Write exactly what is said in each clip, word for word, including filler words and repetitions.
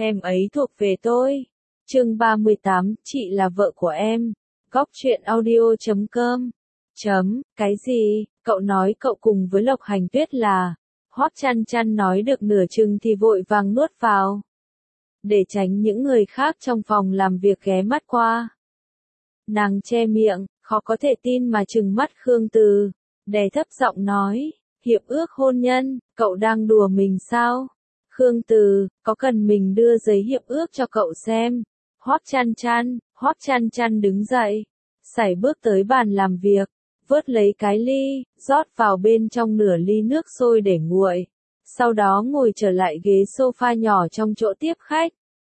em ấy thuộc về tôi. Chương ba mươi tám, chị là vợ của em. Góc truyện audio chấm com. Chấm, cái gì? Cậu nói cậu cùng với Lộc Hành Tuyết là. Hoắc Chăn Chăn nói được nửa chừng thì vội vàng nuốt vào. Để tránh những người khác trong phòng làm việc ghé mắt qua. Nàng che miệng, khó có thể tin mà trừng mắt Khương Từ, đè thấp giọng nói, hiệp ước hôn nhân, cậu đang đùa mình sao? Khương Từ, có cần mình đưa giấy hiệp ước cho cậu xem? Hoắc Chăn Chăn, Hoắc Chăn Chăn đứng dậy, sải bước tới bàn làm việc, vớt lấy cái ly, rót vào bên trong nửa ly nước sôi để nguội, sau đó ngồi trở lại ghế sofa nhỏ trong chỗ tiếp khách.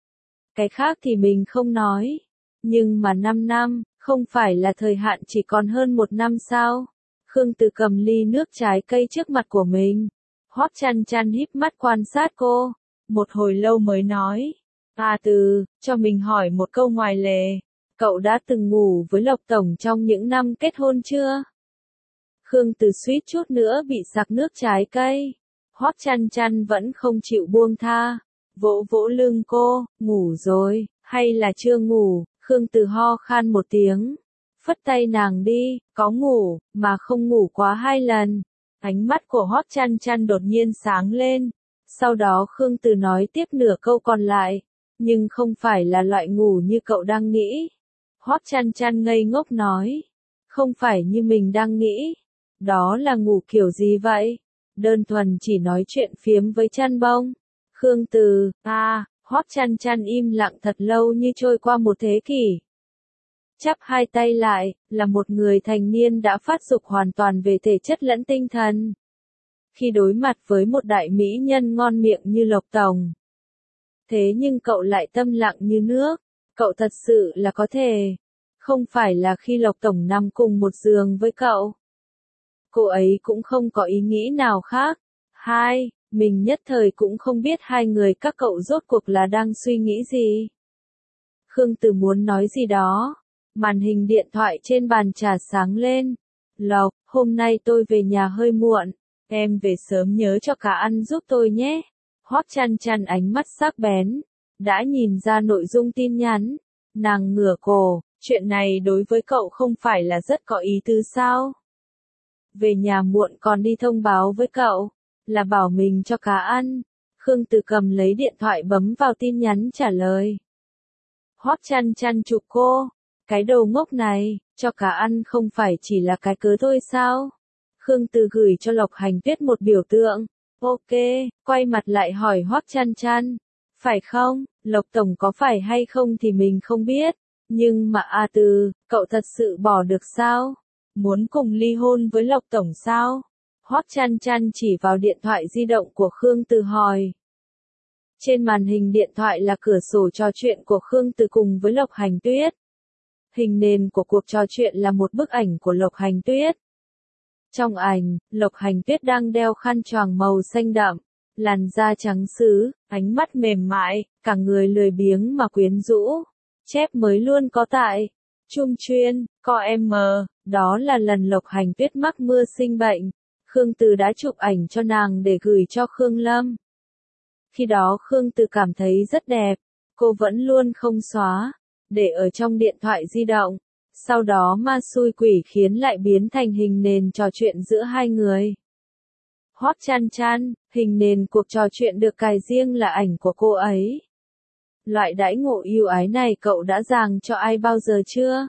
Cái khác thì mình không nói, nhưng mà năm năm, không phải là thời hạn chỉ còn hơn một năm sao? Khương Từ cầm ly nước trái cây trước mặt của mình. Hoắc Chăn Chăn híp mắt quan sát cô, một hồi lâu mới nói, à Từ, cho mình hỏi một câu ngoài lề, cậu đã từng ngủ với Lộc Tổng trong những năm kết hôn chưa? Khương Từ suýt chút nữa bị sặc nước trái cây. Hoắc Chăn Chăn vẫn không chịu buông tha, vỗ vỗ lưng cô, ngủ rồi, hay là chưa ngủ? Khương Từ ho khan một tiếng, phất tay nàng đi, có ngủ, mà không ngủ quá hai lần. Ánh mắt của Hoắc Chăn Chăn đột nhiên sáng lên, sau đó Khương Từ nói tiếp nửa câu còn lại, nhưng không phải là loại ngủ như cậu đang nghĩ. Hoắc Chăn Chăn ngây ngốc nói, không phải như mình đang nghĩ, đó là ngủ kiểu gì vậy? Đơn thuần chỉ nói chuyện phiếm với chăn bông. Khương Từ, à, Hoắc Chăn Chăn im lặng thật lâu như trôi qua một thế kỷ. Chắp hai tay lại, là một người thành niên đã phát dục hoàn toàn về thể chất lẫn tinh thần. Khi đối mặt với một đại mỹ nhân ngon miệng như Lộc Tổng. Thế nhưng cậu lại tâm lặng như nước, cậu thật sự là có thể. Không phải là khi Lộc Tổng nằm cùng một giường với cậu. Cô ấy cũng không có ý nghĩ nào khác. Hai, mình nhất thời cũng không biết hai người các cậu rốt cuộc là đang suy nghĩ gì. Khương Từ muốn nói gì đó. Màn hình điện thoại trên bàn trà sáng lên. Lộc, hôm nay tôi về nhà hơi muộn. Em về sớm nhớ cho cả ăn giúp tôi nhé. Hoắc Chăn Chăn ánh mắt sắc bén. Đã nhìn ra nội dung tin nhắn. Nàng ngửa cổ, chuyện này đối với cậu không phải là rất có ý tứ sao? Về nhà muộn còn đi thông báo với cậu, là bảo mình cho cá ăn. Khương Từ cầm lấy điện thoại bấm vào tin nhắn trả lời. Hoắc Chăn Chăn chụp cô. Cái đầu ngốc này, cho cá ăn không phải chỉ là cái cớ thôi sao? Khương Từ gửi cho Lộc Hành Tuyết một biểu tượng. Ok, quay mặt lại hỏi Hoắc Chăn Chăn. Phải không, Lộc Tổng có phải hay không thì mình không biết. Nhưng mà A Từ, cậu thật sự bỏ được sao? Muốn cùng ly hôn với Lộc Tổng sao? Hoắc Chăn Chăn chỉ vào điện thoại di động của Khương Từ hỏi. Trên màn hình điện thoại là cửa sổ trò chuyện của Khương Từ cùng với Lộc Hành Tuyết. Hình nền của cuộc trò chuyện là một bức ảnh của Lộc Hành Tuyết. Trong ảnh, Lộc Hành Tuyết đang đeo khăn choàng màu xanh đậm, làn da trắng sứ, ánh mắt mềm mại, cả người lười biếng mà quyến rũ. Chép mới luôn có tại. Trung chuyên, co em, đó là lần Lộc Hành Tuyết mắc mưa sinh bệnh. Khương Từ đã chụp ảnh cho nàng để gửi cho Khương Lâm. Khi đó Khương Từ cảm thấy rất đẹp, cô vẫn luôn không xóa, để ở trong điện thoại di động. Sau đó ma xui quỷ khiến lại biến thành hình nền trò chuyện giữa hai người. Hoắc Chăn Chăn, hình nền cuộc trò chuyện được cài riêng là ảnh của cô ấy. Loại đãi ngộ ưu ái này cậu đã dàng cho ai bao giờ chưa?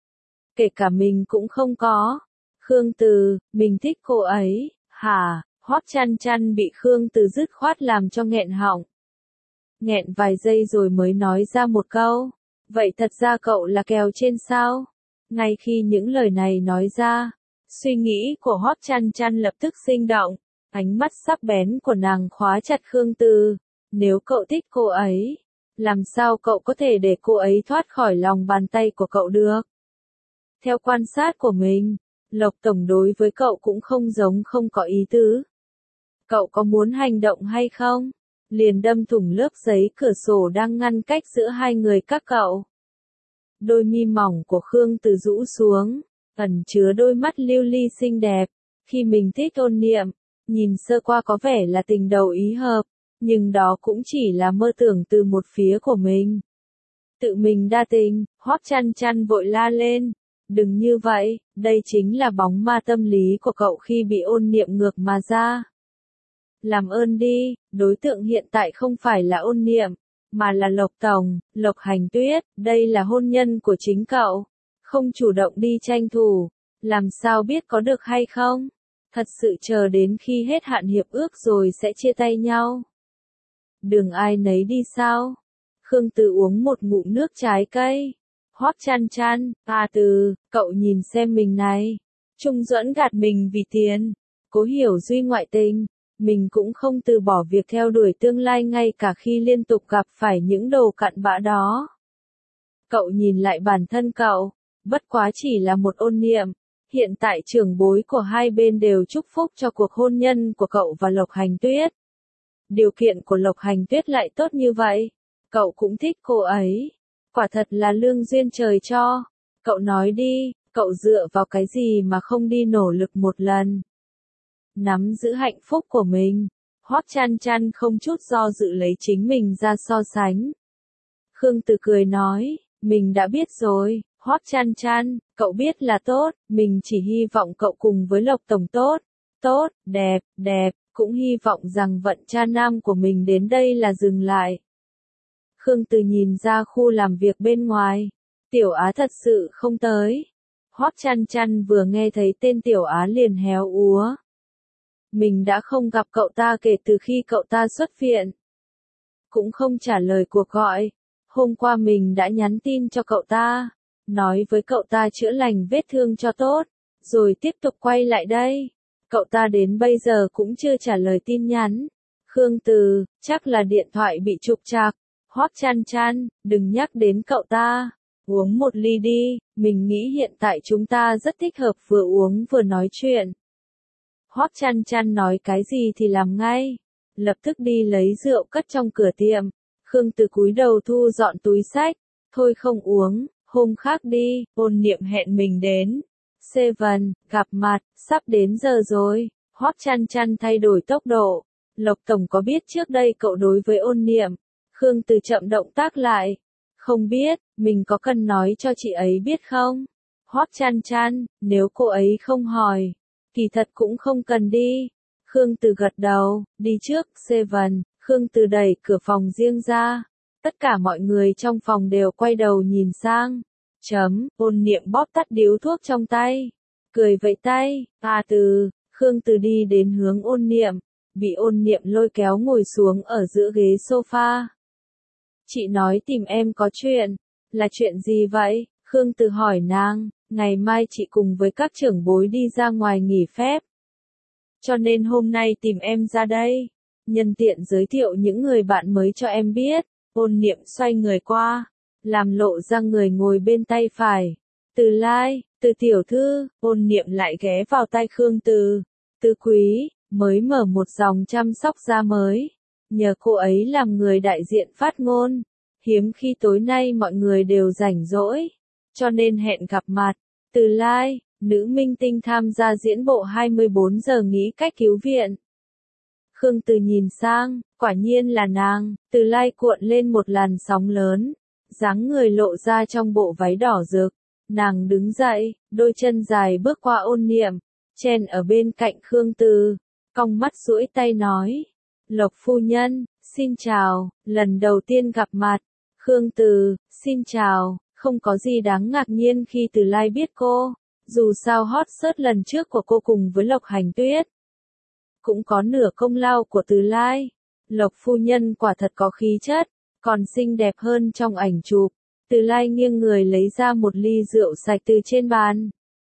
Kể cả mình cũng không có. Khương Từ, mình thích cô ấy, hả? Hoắc Chăn Chăn bị Khương Từ dứt khoát làm cho nghẹn họng. Nghẹn vài giây rồi mới nói ra một câu. Vậy thật ra cậu là kèo trên sao? Ngay khi những lời này nói ra, suy nghĩ của Hoắc Chăn Chăn lập tức sinh động. Ánh mắt sắc bén của nàng khóa chặt Khương Từ. Nếu cậu thích cô ấy, làm sao cậu có thể để cô ấy thoát khỏi lòng bàn tay của cậu được? Theo quan sát của mình, Lộc Tổng đối với cậu cũng không giống không có ý tứ. Cậu có muốn hành động hay không? Liền đâm thủng lớp giấy cửa sổ đang ngăn cách giữa hai người các cậu. Đôi mi mỏng của Khương Từ rũ xuống, ẩn chứa đôi mắt lưu ly xinh đẹp. Khi mình thích ôn niệm, nhìn sơ qua có vẻ là tình đầu ý hợp, Nhưng đó cũng chỉ là mơ tưởng từ một phía của mình. Tự mình đa tình, Hoắc Chăn Chăn vội la lên. Đừng như vậy, đây chính là bóng ma tâm lý của cậu khi bị ôn niệm ngược mà ra. Làm ơn đi, đối tượng hiện tại không phải là ôn niệm, mà là Lộc Tổng, Lộc Hành Tuyết, đây là hôn nhân của chính cậu. Không chủ động đi tranh thủ, làm sao biết có được hay không? Thật sự chờ đến khi hết hạn hiệp ước rồi sẽ chia tay nhau. Đường ai nấy đi sao? Khương Từ uống một ngụm nước trái cây. Hoắc Chăn Chăn, à Từ, cậu nhìn xem mình này. Trung Duẫn gạt mình vì tiền. Cố Hiểu Duy ngoại tình. Mình cũng không từ bỏ việc theo đuổi tương lai ngay cả khi liên tục gặp phải những đồ cặn bã đó. Cậu nhìn lại bản thân cậu, bất quá chỉ là một ôn niệm. Hiện tại trưởng bối của hai bên đều chúc phúc cho cuộc hôn nhân của cậu và Lộc Hành Tuyết. Điều kiện của Lộc Hành Tuyết lại tốt như vậy. Cậu cũng thích cô ấy. Quả thật là lương duyên trời cho. Cậu nói đi, cậu dựa vào cái gì mà không đi nỗ lực một lần. Nắm giữ hạnh phúc của mình. Hoắc Chăn Chăn không chút do dự lấy chính mình ra so sánh. Khương Từ cười nói, mình đã biết rồi, Hoắc Chăn Chăn, cậu biết là tốt, mình chỉ hy vọng cậu cùng với Lộc Tổng tốt, tốt, đẹp, đẹp, cũng hy vọng rằng vận cha nam của mình đến đây là dừng lại. Khương Từ nhìn ra khu làm việc bên ngoài, Tiểu Á thật sự không tới. Hoắc Chăn Chăn vừa nghe thấy tên Tiểu Á liền héo úa. Mình đã không gặp cậu ta kể từ khi cậu ta xuất viện. Cũng không trả lời cuộc gọi. Hôm qua mình đã nhắn tin cho cậu ta, nói với cậu ta chữa lành vết thương cho tốt, rồi tiếp tục quay lại đây. Cậu ta đến bây giờ cũng chưa trả lời tin nhắn. Khương Từ, chắc là điện thoại bị trục trặc. Hoắc Chăn Chăn, đừng nhắc đến cậu ta. Uống một ly đi, mình nghĩ hiện tại chúng ta rất thích hợp vừa uống vừa nói chuyện. Hoắc Chăn Chăn nói cái gì thì làm ngay. Lập tức đi lấy rượu cất trong cửa tiệm. Khương Từ cúi đầu thu dọn túi xách. Thôi không uống, hôm khác đi, ôn niệm hẹn mình đến. Seven, gặp mặt, sắp đến giờ rồi. Hoắc Chăn Chăn thay đổi tốc độ. Lộc Tổng có biết trước đây cậu đối với ôn niệm? Khương Từ chậm động tác lại. Không biết, mình có cần nói cho chị ấy biết không? Hoắc Chăn Chăn, nếu cô ấy không hỏi, kỳ thật cũng không cần đi. Khương Từ gật đầu, đi trước, Seven. Khương Từ đẩy cửa phòng riêng ra. Tất cả mọi người trong phòng đều quay đầu nhìn sang. Chấm, ôn niệm bóp tắt điếu thuốc trong tay. Cười vẫy tay, à Từ, Khương Từ đi đến hướng ôn niệm. Bị ôn niệm lôi kéo ngồi xuống ở giữa ghế sofa. Chị nói tìm em có chuyện. Là chuyện gì vậy? Khương Từ hỏi nàng. Ngày mai chị cùng với các trưởng bối đi ra ngoài nghỉ phép. Cho nên hôm nay tìm em ra đây. Nhân tiện giới thiệu những người bạn mới cho em biết. Ôn niệm xoay người qua. Làm lộ ra người ngồi bên tay phải. Từ Lai, Từ tiểu thư, ôn niệm lại ghé vào tay Khương Từ. Từ quý, mới mở một dòng chăm sóc da mới. Nhờ cô ấy làm người đại diện phát ngôn. Hiếm khi tối nay mọi người đều rảnh rỗi. Cho nên hẹn gặp mặt. Từ Lai, nữ minh tinh tham gia diễn bộ hai mươi bốn giờ nghĩ cách cứu viện. Khương Từ nhìn sang, quả nhiên là nàng. Từ Lai cuộn lên một làn sóng lớn. Dáng người lộ ra trong bộ váy đỏ rực. Nàng đứng dậy, đôi chân dài bước qua ôn niệm. Chen ở bên cạnh Khương Từ. Cong mắt duỗi tay nói. Lộc phu nhân, xin chào, lần đầu tiên gặp mặt. Khương Từ, xin chào, không có gì đáng ngạc nhiên khi Từ Lai biết cô. Dù sao hot search lần trước của cô cùng với Lộc Hành Tuyết. Cũng có nửa công lao của Từ Lai. Lộc phu nhân quả thật có khí chất, còn xinh đẹp hơn trong ảnh chụp. Từ Lai nghiêng người lấy ra một ly rượu sạch từ trên bàn.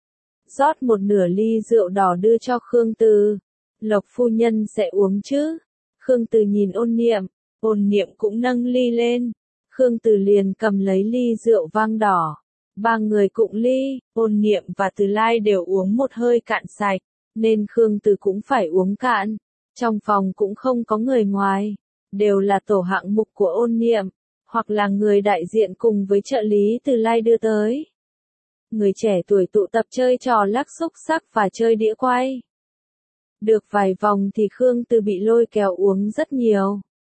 Rót một nửa ly rượu đỏ đưa cho Khương Từ. Lộc phu nhân sẽ uống chứ? Khương Từ nhìn ôn niệm, ôn niệm cũng nâng ly lên. Khương Từ liền cầm lấy ly rượu vang đỏ. Ba người cụng ly, ôn niệm và Từ Lai đều uống một hơi cạn sạch, nên Khương Từ cũng phải uống cạn. Trong phòng cũng không có người ngoài, đều là tổ hạng mục của ôn niệm, hoặc là người đại diện cùng với trợ lý Từ Lai đưa tới. Người trẻ tuổi tụ tập chơi trò lắc xúc xắc và chơi đĩa quay. Được vài vòng thì Khương Từ bị lôi kéo uống rất nhiều.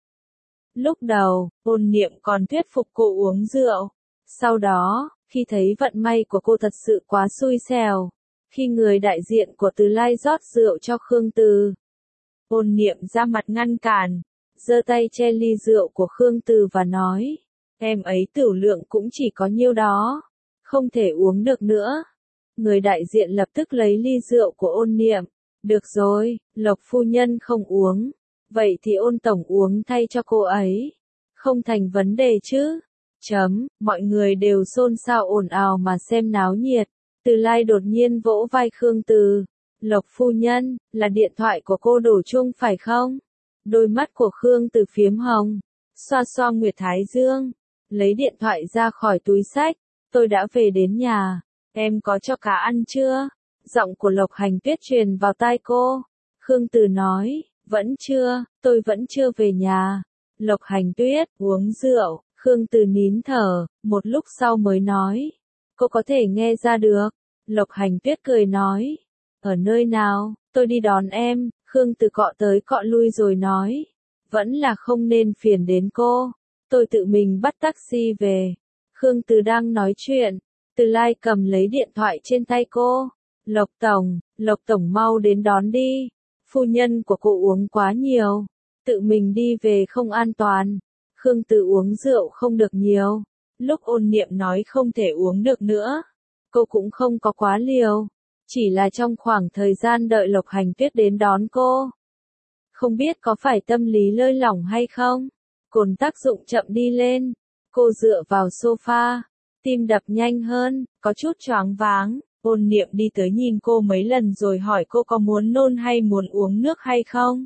Lúc đầu, Ôn Niệm còn thuyết phục cô uống rượu. Sau đó, khi thấy vận may của cô thật sự quá xui xẻo, khi người đại diện của Từ Lai rót rượu cho Khương Từ, Ôn Niệm ra mặt ngăn cản, giơ tay che ly rượu của Khương Từ và nói, em ấy tửu lượng cũng chỉ có nhiêu đó, không thể uống được nữa. Người đại diện lập tức lấy ly rượu của Ôn Niệm, được rồi, Lộc phu nhân không uống, vậy thì Ôn tổng uống thay cho cô ấy, không thành vấn đề chứ. Chấm, mọi người đều xôn xao ồn ào mà xem náo nhiệt. Từ Lai đột nhiên vỗ vai Khương Từ. Lộc phu nhân, là điện thoại của cô đổ chuông phải không? Đôi mắt của Khương Từ phiếm hồng, xoa xoa Nguyệt Thái Dương, lấy điện thoại ra khỏi túi xách. Tôi đã về đến nhà, em có cho cá ăn chưa? Giọng của Lộc Hành Tuyết truyền vào tai cô. Khương Từ nói, vẫn chưa, tôi vẫn chưa về nhà. Lộc Hành Tuyết, uống rượu. Khương Từ nín thở, một lúc sau mới nói. Cô có thể nghe ra được. Lộc Hành Tuyết cười nói. Ở nơi nào, tôi đi đón em. Khương Từ cọ tới cọ lui rồi nói. Vẫn là không nên phiền đến cô. Tôi tự mình bắt taxi về. Khương Từ đang nói chuyện. Từ Lai cầm lấy điện thoại trên tay cô. Lộc Tổng, Lộc Tổng mau đến đón đi. Phu nhân của cô uống quá nhiều. Tự mình đi về không an toàn. Khương Từ uống rượu không được nhiều. Lúc Ôn Niệm nói không thể uống được nữa, cô cũng không có quá liều. Chỉ là trong khoảng thời gian đợi Lộc Hành Tuyết đến đón cô. Không biết có phải tâm lý lơi lỏng hay không? Cồn tác dụng chậm đi lên. Cô dựa vào sofa, tim đập nhanh hơn, có chút choáng váng. Ôn Niệm đi tới nhìn cô mấy lần rồi hỏi cô có muốn nôn hay muốn uống nước hay không?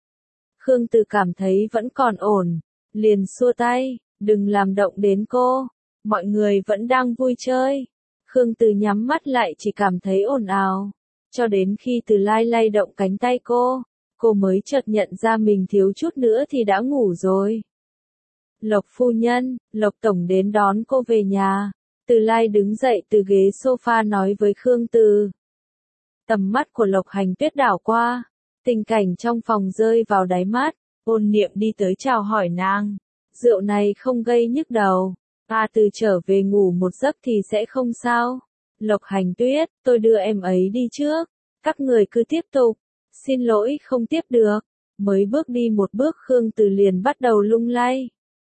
Khương Từ cảm thấy vẫn còn ổn. Liền xua tay, đừng làm động đến cô, mọi người vẫn đang vui chơi. Khương Từ nhắm mắt lại chỉ cảm thấy ồn ào, cho đến khi Từ Lai lay động cánh tay cô, cô mới chợt nhận ra mình thiếu chút nữa thì đã ngủ rồi. Lộc phu nhân, Lộc Tổng đến đón cô về nhà. Từ Lai đứng dậy từ ghế sofa nói với Khương Từ. Tầm mắt của Lộc Hành Tuyết đảo qua, tình cảnh trong phòng rơi vào đáy mắt. Ôn Niệm đi tới chào hỏi nàng. Rượu này không gây nhức đầu. À từ trở về ngủ một giấc thì sẽ không sao. Lộc Hành Tuyết, tôi đưa em ấy đi trước. Các người cứ tiếp tục. Xin lỗi không tiếp được. Mới bước đi một bước Khương Từ liền bắt đầu lung lay.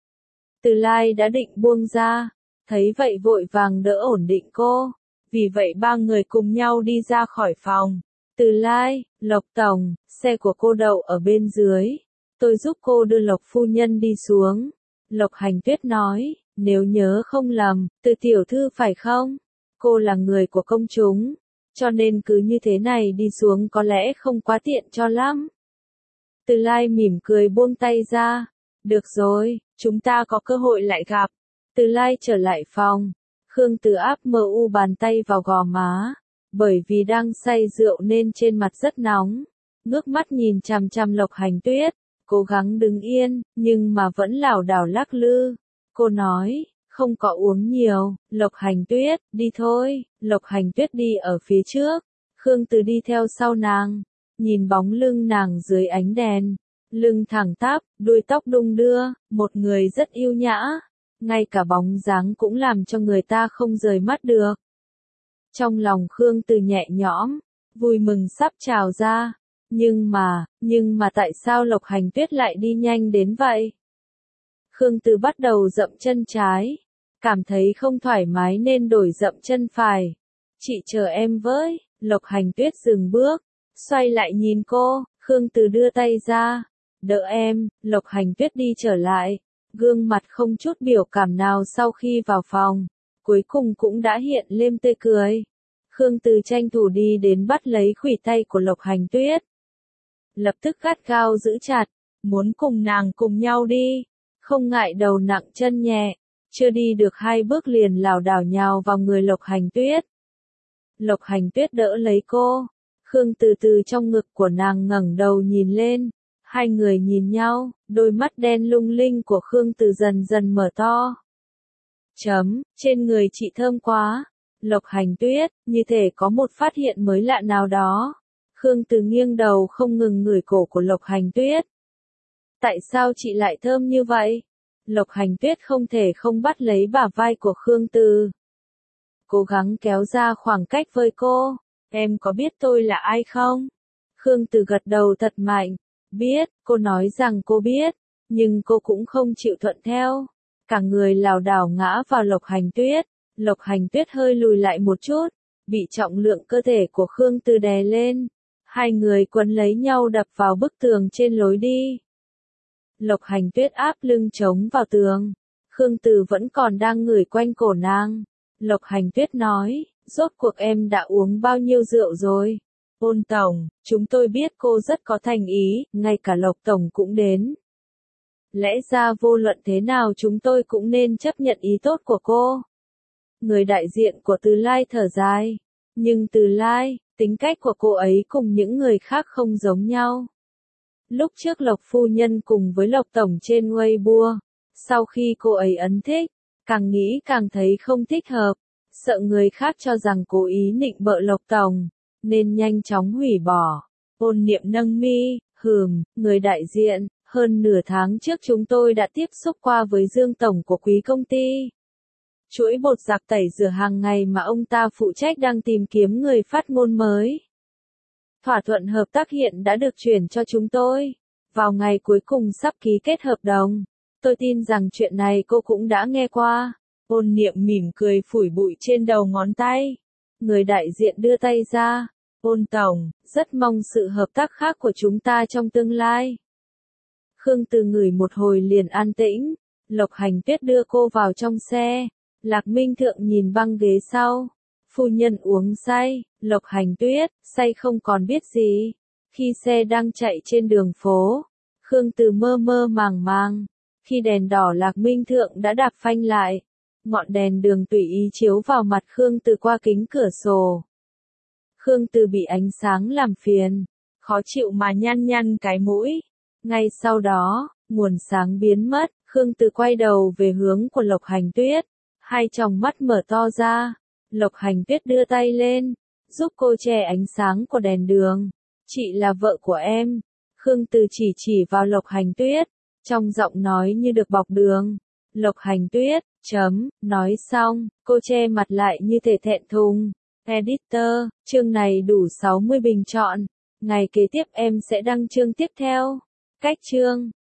Từ Lai đã định buông ra. Thấy vậy vội vàng đỡ ổn định cô. Vì vậy ba người cùng nhau đi ra khỏi phòng. Từ Lai, Lộc Tổng, xe của cô đậu ở bên dưới. Tôi giúp cô đưa Lộc phu nhân đi xuống. Lộc Hành Tuyết nói, nếu nhớ không lầm, Từ tiểu thư phải không? Cô là người của công chúng, cho nên cứ như thế này đi xuống có lẽ không quá tiện cho lắm. Từ Lai mỉm cười buông tay ra. Được rồi, chúng ta có cơ hội lại gặp. Từ Lai trở lại phòng. Khương Từ áp mờ u bàn tay vào gò má. Bởi vì đang say rượu nên trên mặt rất nóng. Ngước mắt nhìn chằm chằm Lộc Hành Tuyết. Cố gắng đứng yên, nhưng mà vẫn lảo đảo lắc lư. Cô nói, không có uống nhiều. Lộc Hành Tuyết, đi thôi. Lộc Hành Tuyết đi ở phía trước. Khương Từ đi theo sau nàng. Nhìn bóng lưng nàng dưới ánh đèn. Lưng thẳng tắp, đuôi tóc đung đưa, một người rất yêu nhã. Ngay cả bóng dáng cũng làm cho người ta không rời mắt được. Trong lòng Khương Từ nhẹ nhõm, vui mừng sắp trào ra. Nhưng mà, nhưng mà tại sao Lộc Hành Tuyết lại đi nhanh đến vậy? Khương Từ bắt đầu dậm chân trái. Cảm thấy không thoải mái nên đổi dậm chân phải. Chị chờ em với. Lộc Hành Tuyết dừng bước. Xoay lại nhìn cô. Khương Từ đưa tay ra. Đỡ em. Lộc Hành Tuyết đi trở lại. Gương mặt không chút biểu cảm nào sau khi vào phòng. Cuối cùng cũng đã hiện lên tươi cười. Khương Từ tranh thủ đi đến bắt lấy khuỷu tay của Lộc Hành Tuyết. Lập tức gắt gao giữ chặt, muốn cùng nàng cùng nhau đi, không ngại đầu nặng chân nhẹ, chưa đi được hai bước liền lảo đảo nhào vào người Lộc Hành Tuyết. Lộc Hành Tuyết đỡ lấy cô, Khương Từ từ trong ngực của nàng ngẩng đầu nhìn lên, hai người nhìn nhau, đôi mắt đen lung linh của Khương Từ dần dần mở to. Chấm, trên người chị thơm quá. Lộc Hành Tuyết, như thể có một phát hiện mới lạ nào đó. Khương Từ nghiêng đầu không ngừng ngửi cổ của Lộc Hành Tuyết. Tại sao chị lại thơm như vậy? Lộc Hành Tuyết không thể không bắt lấy bả vai của Khương Từ. Cố gắng kéo ra khoảng cách với cô. Em có biết tôi là ai không? Khương Từ gật đầu thật mạnh. Biết, cô nói rằng cô biết. Nhưng cô cũng không chịu thuận theo. Cả người lảo đảo ngã vào Lộc Hành Tuyết. Lộc Hành Tuyết hơi lùi lại một chút. Bị trọng lượng cơ thể của Khương Từ đè lên. Hai người quấn lấy nhau đập vào bức tường trên lối đi. Lộc Hành Tuyết áp lưng chống vào tường. Khương Từ vẫn còn đang ngửi quanh cổ nàng. Lộc Hành Tuyết nói, rốt cuộc em đã uống bao nhiêu rượu rồi? Ôn tổng, chúng tôi biết cô rất có thành ý, ngay cả Lộc tổng cũng đến. Lẽ ra vô luận thế nào chúng tôi cũng nên chấp nhận ý tốt của cô. Người đại diện của Từ Lai thở dài. Nhưng Từ Lai, tính cách của cô ấy cùng những người khác không giống nhau. Lúc trước Lộc phu nhân cùng với Lộc tổng trên Weibo, sau khi cô ấy ấn thích, càng nghĩ càng thấy không thích hợp, sợ người khác cho rằng cố ý nịnh bợ Lộc tổng, nên nhanh chóng hủy bỏ. Ôn Niệm nâng mi, hừm, người đại diện, hơn nửa tháng trước chúng tôi đã tiếp xúc qua với Dương tổng của quý công ty. Chuỗi bột giặt tẩy rửa hàng ngày mà ông ta phụ trách đang tìm kiếm người phát ngôn mới. Thỏa thuận hợp tác hiện đã được chuyển cho chúng tôi. Vào ngày cuối cùng sắp ký kết hợp đồng. Tôi tin rằng chuyện này cô cũng đã nghe qua. Ôn Niệm mỉm cười phủi bụi trên đầu ngón tay. Người đại diện đưa tay ra. Ôn tổng, rất mong sự hợp tác khác của chúng ta trong tương lai. Khương Từ ngửi một hồi liền an tĩnh. Lộc Hành Tuyết đưa cô vào trong xe. Lạc Minh Thượng nhìn băng ghế sau. Phu nhân uống say, Lộc Hành Tuyết, say không còn biết gì. Khi xe đang chạy trên đường phố, Khương Từ mơ mơ màng màng. Khi đèn đỏ Lạc Minh Thượng đã đạp phanh lại. Ngọn đèn đường tùy ý chiếu vào mặt Khương Từ qua kính cửa sổ. Khương Từ bị ánh sáng làm phiền, khó chịu mà nhăn nhăn cái mũi. Ngay sau đó, nguồn sáng biến mất, Khương Từ quay đầu về hướng của Lộc Hành Tuyết. Hai tròng mắt mở to ra. Lộc Hành Tuyết đưa tay lên, giúp cô che ánh sáng của đèn đường. Chị là vợ của em. Khương Từ chỉ chỉ vào Lộc Hành Tuyết, trong giọng nói như được bọc đường. Lộc Hành Tuyết, chấm, nói xong, cô che mặt lại như thể thẹn thùng. Editor, chương này đủ sáu mươi bình chọn. Ngày kế tiếp em sẽ đăng chương tiếp theo. Cách chương